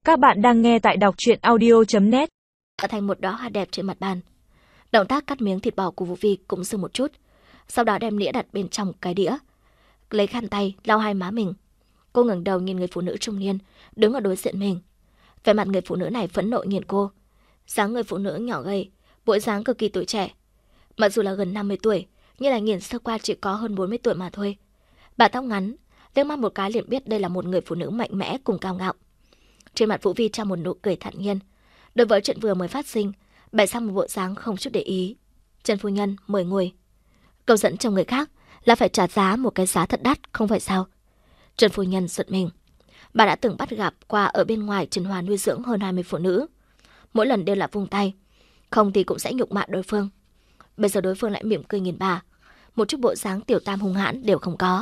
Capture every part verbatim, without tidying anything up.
Các bạn đang nghe tại đọc truyện audio chấm net. Thành một đóa hoa đẹp trên mặt bàn. Động tác cắt miếng thịt bò của Vũ Vi cũng dừng một chút, sau đó đem đĩa đặt bên trong cái đĩa, lấy khăn tay lau hai má mình. Cô ngẩng đầu nhìn người phụ nữ trung niên đứng ở đối diện mình. Vẻ mặt người phụ nữ này phẫn nộ nhìn cô. Dáng người phụ nữ nhỏ gầy, bộ dáng cực kỳ tuổi trẻ. Mặc dù là gần năm mươi tuổi, nhưng là nhìn sơ qua chỉ có hơn bốn mươi tuổi mà thôi. Bà tóc ngắn, liếc mắt một cái liền biết đây là một người phụ nữ mạnh mẽ cùng cao ngạo. Trên mặt Vũ Vi treo một nụ cười thản nhiên. Đối với chuyện vừa mới phát sinh, bày sang một bộ dáng không chút để ý. Trần phu nhân mời ngồi. Câu dẫn cho người khác là phải trả giá một cái giá thật đắt, không phải sao? Trần phu nhân giật mình. Bà đã từng bắt gặp qua ở bên ngoài Trần Hòa nuôi dưỡng hơn hai mươi phụ nữ. Mỗi lần đều là vung tay, không thì cũng sẽ nhục mạ đối phương. Bây giờ đối phương lại mỉm cười nhìn bà, một chút bộ dáng tiểu tam hung hãn đều không có.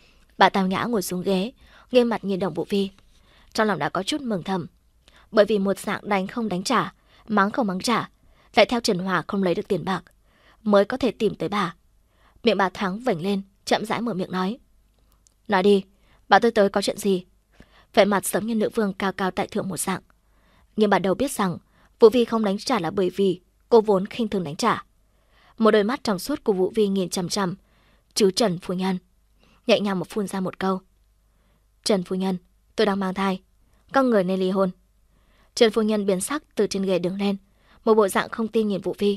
Bà tao nhã ngồi xuống ghế, nghiêm mặt nhìn Đồng Vũ Vi. Trong lòng đã có chút mừng thầm, bởi vì một dạng đánh không đánh trả, mắng không mắng trả, lại theo Trần Hòa không lấy được tiền bạc, mới có thể tìm tới bà. Miệng bà thoáng vểnh lên, chậm rãi mở miệng nói. Nói đi, bà tôi tới có chuyện gì? Vẻ mặt giống như nữ vương cao cao tại thượng một dạng. Nhưng bà đâu biết rằng Vũ Vi không đánh trả là bởi vì cô vốn khinh thường đánh trả. Một đôi mắt trong suốt của Vũ Vi nhìn chằm chằm chứ Trần phu nhân, nhẹ nhàng mà phun ra một câu. Trần phu nhân, tôi đang mang thai, các người nên ly hôn. Trần phu nhân biến sắc từ trên ghế đứng lên, một bộ dạng không tin nhìn Vũ Vi.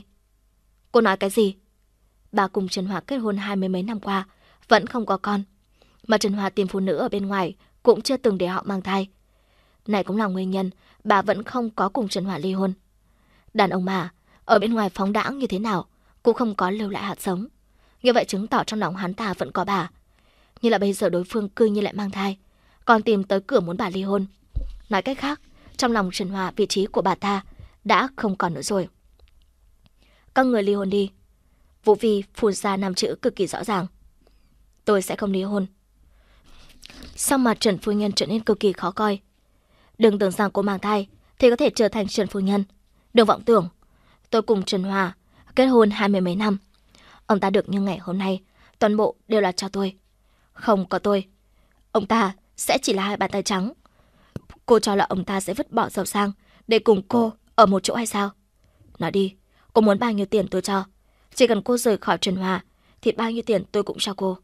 Cô nói cái gì? Bà cùng Trần Hòa kết hôn hai mươi mấy năm qua vẫn không có con, mà Trần Hòa tìm phụ nữ ở bên ngoài cũng chưa từng để họ mang thai. Này cũng là nguyên nhân bà vẫn không có cùng Trần Hòa ly hôn. Đàn ông mà ở bên ngoài phóng đãng như thế nào cũng không có lưu lại hạt giống. Như vậy chứng tỏ trong lòng hắn ta vẫn có bà. Như là bây giờ đối phương cư nhiên lại mang thai, còn tìm tới cửa muốn bà ly hôn. Nói cách khác, trong lòng Trần Hòa vị trí của bà ta đã không còn nữa rồi. Các người ly hôn đi. Vũ Vi phun ra năm chữ cực kỳ rõ ràng. Tôi sẽ không ly hôn. Sau mặt Trần phu nhân trở nên cực kỳ khó coi. Đừng tưởng rằng cô mang thai thì có thể trở thành Trần phu nhân. Đừng vọng tưởng. Tôi cùng Trần Hòa kết hôn hai mươi mấy năm. Ông ta được như ngày hôm nay, toàn bộ đều là cho tôi. Không có tôi, ông ta sẽ chỉ là hai bàn tay trắng. Cô cho là ông ta sẽ vứt bỏ giàu sang để cùng cô ở một chỗ hay sao? Nói đi, cô muốn bao nhiêu tiền tôi cho. Chỉ cần cô rời khỏi Trần Hòa thì bao nhiêu tiền tôi cũng cho cô.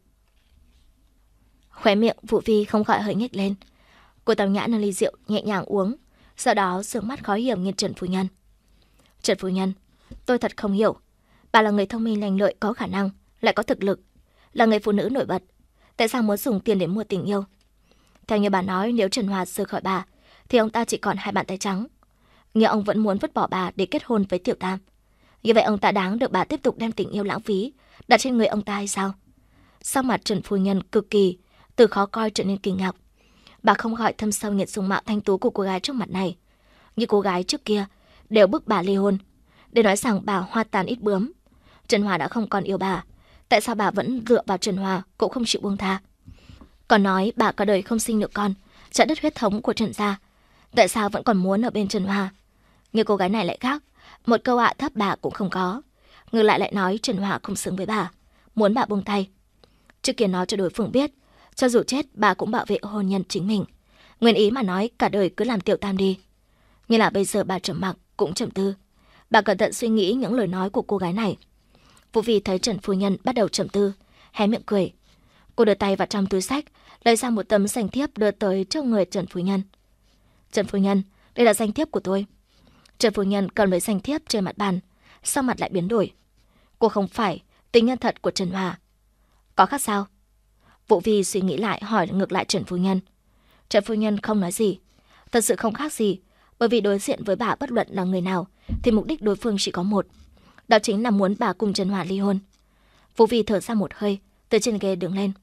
Khóe miệng Vũ Vi không khỏi hơi nhếch lên. Cô tao nhã nâng ly rượu nhẹ nhàng uống, sau đó sương mắt khó hiểu nhìn Trần phu nhân. Trần phu nhân, tôi thật không hiểu. Bà là người thông minh lanh lợi, có khả năng, lại có thực lực, là người phụ nữ nổi bật. Tại sao muốn dùng tiền để mua tình yêu? Theo như bà nói, nếu Trần Hòa rời khỏi bà thì ông ta chỉ còn hai bàn tay trắng. Nhưng ông vẫn muốn vứt bỏ bà để kết hôn với Tiểu Tam. Như vậy ông ta đáng được bà tiếp tục đem tình yêu lãng phí đặt trên người ông ta hay sao? Sau mặt Trần phu nhân cực kỳ từ khó coi trở nên kinh ngạc. Bà không khỏi thâm sâu nhận dung mạo thanh tú của cô gái trước mặt này. Như cô gái trước kia đều bức bà ly hôn, để nói rằng bà hoa tàn ít bướm. Trần Hòa đã không còn yêu bà, tại sao bà vẫn dựa vào Trần Hòa cũng không chịu buông tha? Còn nói bà cả đời không sinh được con, chặt đứt huyết thống của Trần gia, tại sao vẫn còn muốn ở bên Trần Hòa? Nhưng cô gái này lại khác, một câu ạ thấp bà cũng không có, ngược lại lại nói Trần Hòa không xứng với bà, muốn bà buông tay. Trước kia nói cho đối phương biết, cho dù chết bà cũng bảo vệ hôn nhân chính mình, nguyên ý mà nói cả đời cứ làm Tiểu Tam đi. Nhưng là bây giờ bà trầm mặc cũng trầm tư, bà cẩn thận suy nghĩ những lời nói của cô gái này. Vũ Vi thấy Trần phu nhân bắt đầu trầm tư, hé miệng cười. Cô đưa tay vào trong túi sách, lấy ra một tấm danh thiếp đưa tới trước người Trần phu nhân. Trần phu nhân, đây là danh thiếp của tôi. Trần phu nhân cầm lấy danh thiếp trên mặt bàn, sau mặt lại biến đổi. Cô không phải tình nhân thật của Trần Hòa. Có khác sao? Vũ Vi suy nghĩ lại hỏi ngược lại Trần phu nhân. Trần phu nhân không nói gì. Thật sự không khác gì, bởi vì đối diện với bà bất luận là người nào thì mục đích đối phương chỉ có một, đó chính là muốn bà cùng Trần Hòa ly hôn. Vũ Vi thở ra một hơi, từ trên ghế đứng lên.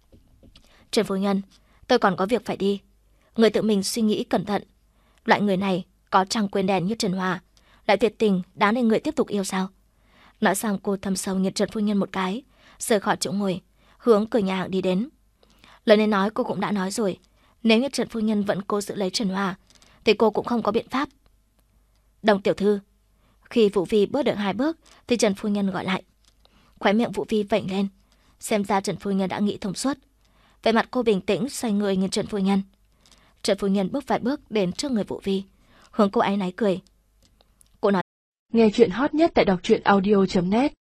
Trần phu nhân, tôi còn có việc phải đi. Người tự mình suy nghĩ cẩn thận. Loại người này có trăng quên đèn như Trần Hòa, lại tuyệt tình đáng để người tiếp tục yêu sao? Nói xong cô thầm sâu nhìn Trần phu nhân một cái, rời khỏi chỗ ngồi, hướng cửa nhà hàng đi đến. Lời nên nói cô cũng đã nói rồi, nếu như Trần phu nhân vẫn cố giữ lấy Trần Hòa thì cô cũng không có biện pháp. Đồng tiểu thư. Khi Vũ Vi bước được hai bước thì Trần phu nhân gọi lại. Khóe miệng Vũ Vi vểnh lên, xem ra Trần phu nhân đã nghĩ thông suốt. Vẻ mặt cô bình tĩnh xoay người nhìn Trần phu nhân. Trần phu nhân bước vài bước đến trước người Vũ Vi, hướng cô áy náy cười. Cô nói: Nghe chuyện hot nhất tại đọc truyện audio chấm net.